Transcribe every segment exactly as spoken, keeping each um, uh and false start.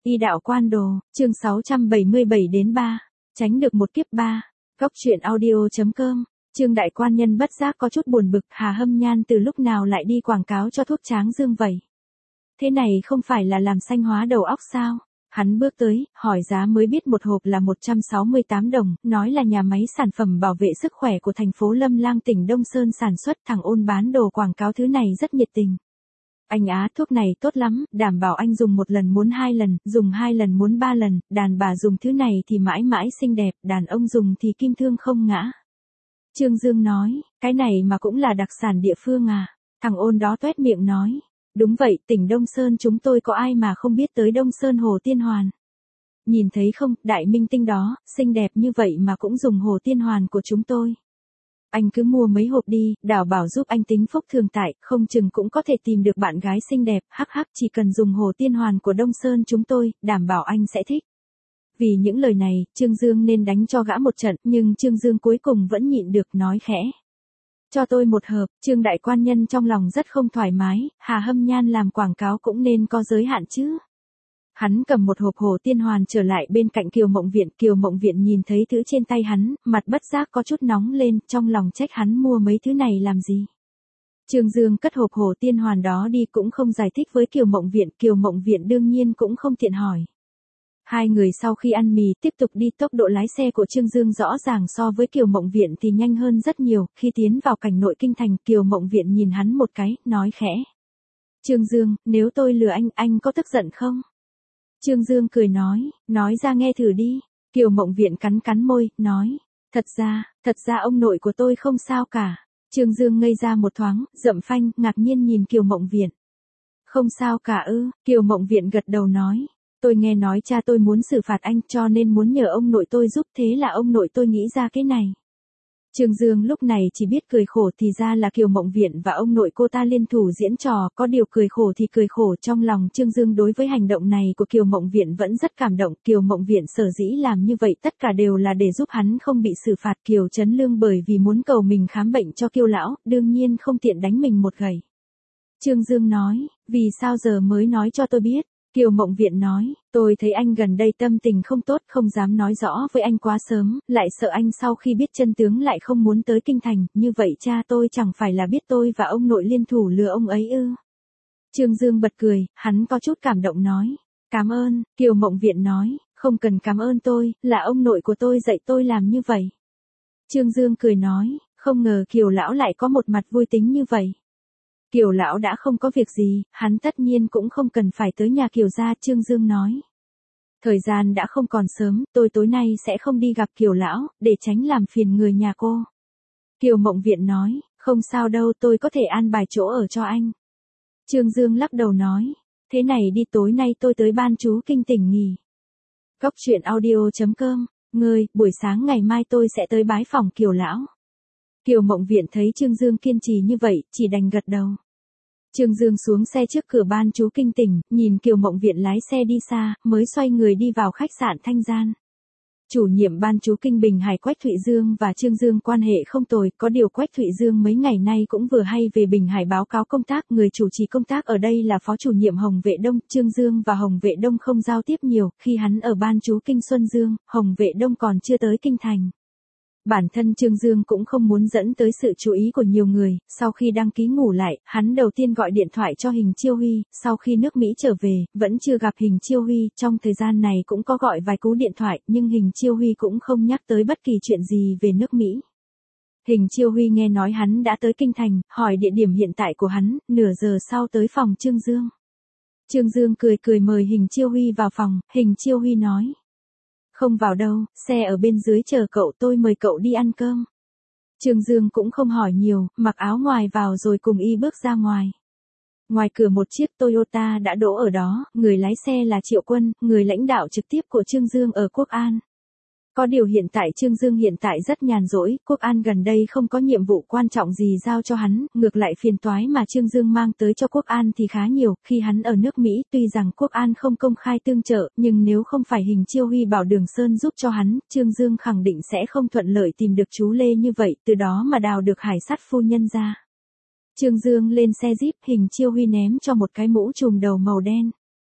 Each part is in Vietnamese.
Y đạo quan đồ, chương sáu trăm bảy mươi bảy đến ba, tránh được một kiếp ba. Góc truyện audio chấm com. Trương đại quan nhân bất giác có chút buồn bực, Hà Hâm Nhan từ lúc nào lại đi quảng cáo cho thuốc tráng dương vậy? Thế này không phải là làm xanh hóa đầu óc sao? Hắn bước tới, hỏi giá mới biết một hộp là một trăm sáu mươi tám đồng, nói là nhà máy sản phẩm bảo vệ sức khỏe của thành phố Lâm Lang tỉnh Đông Sơn sản xuất. Thằng ôn bán đồ quảng cáo thứ này rất nhiệt tình. Anh á, thuốc này tốt lắm, đảm bảo anh dùng một lần muốn hai lần, dùng hai lần muốn ba lần, đàn bà dùng thứ này thì mãi mãi xinh đẹp, đàn ông dùng thì kim thương không ngã. Trương Dương nói, cái này mà cũng là đặc sản địa phương à? Thằng ôn đó toét miệng nói, đúng vậy, tỉnh Đông Sơn chúng tôi có ai mà không biết tới Đông Sơn Hồ Tiên Hoàn. Nhìn thấy không, đại minh tinh đó, xinh đẹp như vậy mà cũng dùng Hồ Tiên Hoàn của chúng tôi. Anh cứ mua mấy hộp đi, đảm bảo giúp anh tính phúc thường tại, không chừng cũng có thể tìm được bạn gái xinh đẹp, hắc hắc, chỉ cần dùng Hồ Tiên Hoàn của Đông Sơn chúng tôi, đảm bảo anh sẽ thích. Vì những lời này, Trương Dương nên đánh cho gã một trận, nhưng Trương Dương cuối cùng vẫn nhịn được, nói khẽ. Cho tôi một hộp. Trương đại quan nhân trong lòng rất không thoải mái, Hà Hâm Nhan làm quảng cáo cũng nên có giới hạn chứ. Hắn cầm một hộp Hồ Tiên Hoàn trở lại bên cạnh Kiều Mộng Viện. Kiều Mộng Viện nhìn thấy thứ trên tay hắn, mặt bất giác có chút nóng lên, trong lòng trách hắn mua mấy thứ này làm gì. Trương Dương cất hộp Hồ Tiên Hoàn đó đi cũng không giải thích với Kiều Mộng Viện. Kiều Mộng Viện đương nhiên cũng không tiện hỏi. Hai người sau khi ăn mì tiếp tục đi. Tốc độ lái xe của Trương Dương rõ ràng so với Kiều Mộng Viện thì nhanh hơn rất nhiều. Khi tiến vào cảnh nội kinh thành, Kiều Mộng Viện nhìn hắn một cái, nói khẽ. Trương Dương, nếu tôi lừa anh, anh có tức giận không? Trương Dương cười nói, nói ra nghe thử đi. Kiều Mộng Viện cắn cắn môi, nói, thật ra, thật ra ông nội của tôi không sao cả. Trương Dương ngây ra một thoáng, dậm phanh, ngạc nhiên nhìn Kiều Mộng Viện. Không sao cả ư? Kiều Mộng Viện gật đầu nói, tôi nghe nói cha tôi muốn xử phạt anh cho nên muốn nhờ ông nội tôi giúp, thế là ông nội tôi nghĩ ra cái này. Trương Dương lúc này chỉ biết cười khổ, thì ra là Kiều Mộng Viện và ông nội cô ta liên thủ diễn trò, có điều cười khổ thì cười khổ. Trong lòng Trương Dương đối với hành động này của Kiều Mộng Viện vẫn rất cảm động. Kiều Mộng Viện sở dĩ làm như vậy tất cả đều là để giúp hắn không bị xử phạt. Kiều Trấn Lương bởi vì muốn cầu mình khám bệnh cho Kiều lão, đương nhiên không tiện đánh mình một gậy. Trương Dương nói, vì sao giờ mới nói cho tôi biết? Kiều Mộng Viện nói, tôi thấy anh gần đây tâm tình không tốt, không dám nói rõ với anh quá sớm, lại sợ anh sau khi biết chân tướng lại không muốn tới kinh thành, như vậy cha tôi chẳng phải là biết tôi và ông nội liên thủ lừa ông ấy ư? Trương Dương bật cười, hắn có chút cảm động nói, cảm ơn. Kiều Mộng Viện nói, không cần cảm ơn tôi, là ông nội của tôi dạy tôi làm như vậy. Trương Dương cười nói, không ngờ Kiều lão lại có một mặt vui tính như vậy. Kiều lão đã không có việc gì, hắn tất nhiên cũng không cần phải tới nhà Kiều gia. Trương Dương nói. Thời gian đã không còn sớm, tôi tối nay sẽ không đi gặp Kiều lão, để tránh làm phiền người nhà cô. Kiều Mộng Viện nói, không sao đâu, tôi có thể an bài chỗ ở cho anh. Trương Dương lắc đầu nói, thế này đi, tối nay tôi tới ban chú kinh tỉnh nghỉ. Góc truyện audio chấm com, ngươi, buổi sáng ngày mai tôi sẽ tới bái phòng Kiều lão. Kiều Mộng Viện thấy Trương Dương kiên trì như vậy, chỉ đành gật đầu. Trương Dương xuống xe trước cửa ban chú kinh tỉnh, nhìn Kiều Mộng Viện lái xe đi xa, mới xoay người đi vào khách sạn Thanh Gian. Chủ nhiệm ban chú kinh Bình Hải Quách Thụy Dương và Trương Dương quan hệ không tồi, có điều Quách Thụy Dương mấy ngày nay cũng vừa hay về Bình Hải báo cáo công tác. Người chủ trì công tác ở đây là phó chủ nhiệm Hồng Vệ Đông. Trương Dương và Hồng Vệ Đông không giao tiếp nhiều, khi hắn ở ban chú kinh Xuân Dương, Hồng Vệ Đông còn chưa tới kinh thành. Bản thân Trương Dương cũng không muốn dẫn tới sự chú ý của nhiều người. Sau khi đăng ký ngủ lại, hắn đầu tiên gọi điện thoại cho Hình Chiêu Huy. Sau khi nước Mỹ trở về, vẫn chưa gặp Hình Chiêu Huy. Trong thời gian này cũng có gọi vài cú điện thoại, nhưng Hình Chiêu Huy cũng không nhắc tới bất kỳ chuyện gì về nước Mỹ. Hình Chiêu Huy nghe nói hắn đã tới kinh thành, hỏi địa điểm hiện tại của hắn, nửa giờ sau tới phòng Trương Dương. Trương Dương cười cười mời Hình Chiêu Huy vào phòng. Hình Chiêu Huy nói, không vào đâu, xe ở bên dưới chờ cậu, tôi mời cậu đi ăn cơm. Trương Dương cũng không hỏi nhiều, mặc áo ngoài vào rồi cùng y bước ra ngoài. Ngoài cửa một chiếc Toyota đã đỗ ở đó, người lái xe là Triệu Quân, người lãnh đạo trực tiếp của Trương Dương ở Quốc An. Có điều hiện tại Trương Dương hiện tại rất nhàn rỗi, Quốc An gần đây không có nhiệm vụ quan trọng gì giao cho hắn, ngược lại phiền toái mà Trương Dương mang tới cho Quốc An thì khá nhiều. Khi hắn ở nước Mỹ, tuy rằng Quốc An không công khai tương trợ, nhưng nếu không phải Hình Chiêu Huy bảo Đường Sơn giúp cho hắn, Trương Dương khẳng định sẽ không thuận lợi tìm được chú Lê như vậy, từ đó mà đào được Hải Sắt phu nhân ra. Trương Dương lên xe Jeep, Hình Chiêu Huy ném cho một cái mũ trùm đầu màu đen.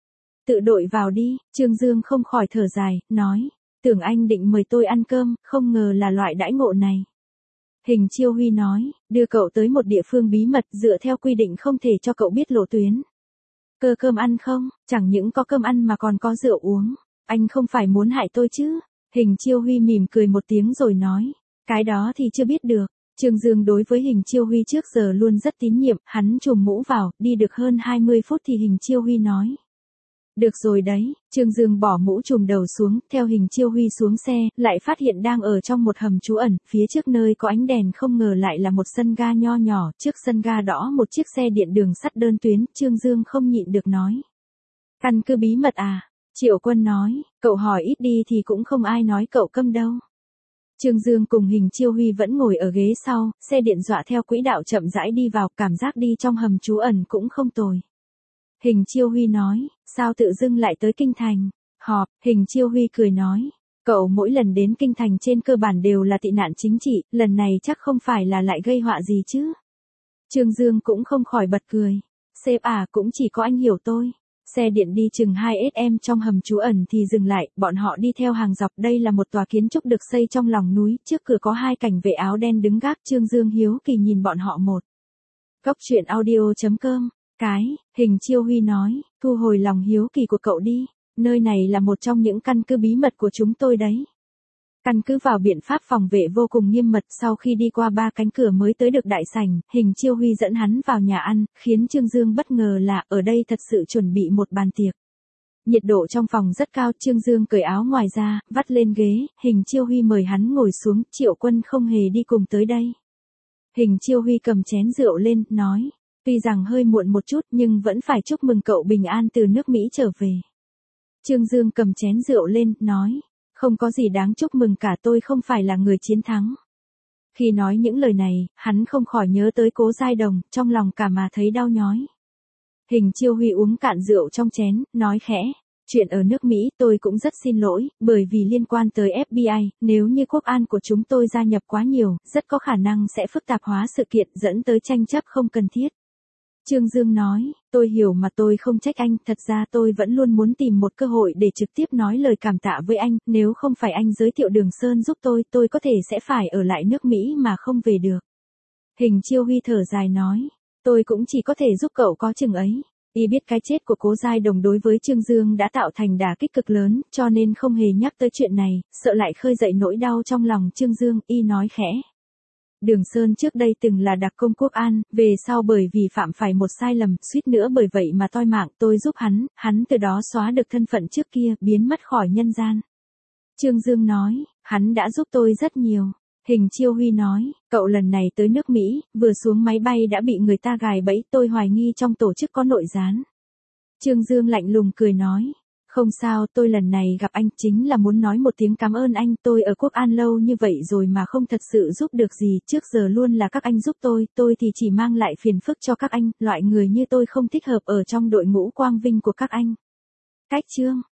Tự đội vào đi, Trương Dương không khỏi thở dài, nói. Tưởng anh định mời tôi ăn cơm, không ngờ là loại đãi ngộ này. Hình Chiêu Huy nói, đưa cậu tới một địa phương bí mật, dựa theo quy định không thể cho cậu biết lộ tuyến. Cơ cơm ăn không, chẳng những có cơm ăn mà còn có rượu uống. Anh không phải muốn hại tôi chứ? Hình Chiêu Huy mỉm cười một tiếng rồi nói, cái đó thì chưa biết được. Trương Dương đối với Hình Chiêu Huy trước giờ luôn rất tín nhiệm, hắn trùm mũ vào, đi được hơn hai mươi phút thì Hình Chiêu Huy nói. Được rồi đấy, Trương Dương bỏ mũ trùm đầu xuống, theo Hình Chiêu Huy xuống xe, lại phát hiện đang ở trong một hầm trú ẩn, phía trước nơi có ánh đèn không ngờ lại là một sân ga nho nhỏ, trước sân ga đó một chiếc xe điện đường sắt đơn tuyến, Trương Dương không nhịn được nói. Căn cứ bí mật à? Triệu Quân nói, cậu hỏi ít đi thì cũng không ai nói cậu câm đâu. Trương Dương cùng Hình Chiêu Huy vẫn ngồi ở ghế sau, xe điện dọa theo quỹ đạo chậm rãi đi vào, cảm giác đi trong hầm trú ẩn cũng không tồi. Hình Chiêu Huy nói, sao tự dưng lại tới Kinh Thành? Họp, Hình Chiêu Huy cười nói, cậu mỗi lần đến Kinh Thành trên cơ bản đều là tị nạn chính trị, lần này chắc không phải là lại gây họa gì chứ? Trương Dương cũng không khỏi bật cười, sếp à, cũng chỉ có anh hiểu tôi. Xe điện đi chừng hai ki-lô-mét trong hầm trú ẩn thì dừng lại, bọn họ đi theo hàng dọc, đây là một tòa kiến trúc được xây trong lòng núi, trước cửa có hai cảnh vệ áo đen đứng gác, Trương Dương hiếu kỳ nhìn bọn họ một. Cốc truyện audio chấm com, cái, Hình Chiêu Huy nói, thu hồi lòng hiếu kỳ của cậu đi, nơi này là một trong những căn cứ bí mật của chúng tôi đấy. Căn cứ vào biện pháp phòng vệ vô cùng nghiêm mật, sau khi đi qua ba cánh cửa mới tới được đại sảnh, Hình Chiêu Huy dẫn hắn vào nhà ăn, khiến Trương Dương bất ngờ là ở đây thật sự chuẩn bị một bàn tiệc. Nhiệt độ trong phòng rất cao, Trương Dương cởi áo ngoài ra, vắt lên ghế, Hình Chiêu Huy mời hắn ngồi xuống, Triệu Quân không hề đi cùng tới đây. Hình Chiêu Huy cầm chén rượu lên, nói, tuy rằng hơi muộn một chút nhưng vẫn phải chúc mừng cậu bình an từ nước Mỹ trở về. Trương Dương cầm chén rượu lên, nói, không có gì đáng chúc mừng cả, tôi không phải là người chiến thắng. Khi nói những lời này, hắn không khỏi nhớ tới Cố Giai Đồng, trong lòng cả mà thấy đau nhói. Hình Chiêu Huy uống cạn rượu trong chén, nói khẽ, chuyện ở nước Mỹ tôi cũng rất xin lỗi, bởi vì liên quan tới ép bê i, nếu như quốc an của chúng tôi gia nhập quá nhiều, rất có khả năng sẽ phức tạp hóa sự kiện dẫn tới tranh chấp không cần thiết. Trương Dương nói, tôi hiểu mà tôi không trách anh, thật ra tôi vẫn luôn muốn tìm một cơ hội để trực tiếp nói lời cảm tạ với anh, nếu không phải anh giới thiệu Đường Sơn giúp tôi, tôi có thể sẽ phải ở lại nước Mỹ mà không về được. Hình Chiêu Huy thở dài nói, tôi cũng chỉ có thể giúp cậu có chừng ấy. Y biết cái chết của Cố Giai Đồng đối với Trương Dương đã tạo thành đả kích cực lớn, cho nên không hề nhắc tới chuyện này, sợ lại khơi dậy nỗi đau trong lòng Trương Dương, Y nói khẽ. Đường Sơn trước đây từng là đặc công quốc an, về sau bởi vì phạm phải một sai lầm, suýt nữa bởi vậy mà toi mạng, tôi giúp hắn, hắn từ đó xóa được thân phận trước kia, biến mất khỏi nhân gian. Trương Dương nói, hắn đã giúp tôi rất nhiều. Hình Chiêu Huy nói, cậu lần này tới nước Mỹ, vừa xuống máy bay đã bị người ta gài bẫy, tôi hoài nghi trong tổ chức có nội gián. Trương Dương lạnh lùng cười nói, không sao, tôi lần này gặp anh chính là muốn nói một tiếng cảm ơn anh, tôi ở quốc an lâu như vậy rồi mà không thật sự giúp được gì, trước giờ luôn là các anh giúp tôi, tôi thì chỉ mang lại phiền phức cho các anh, loại người như tôi không thích hợp ở trong đội ngũ quang vinh của các anh. Cách chương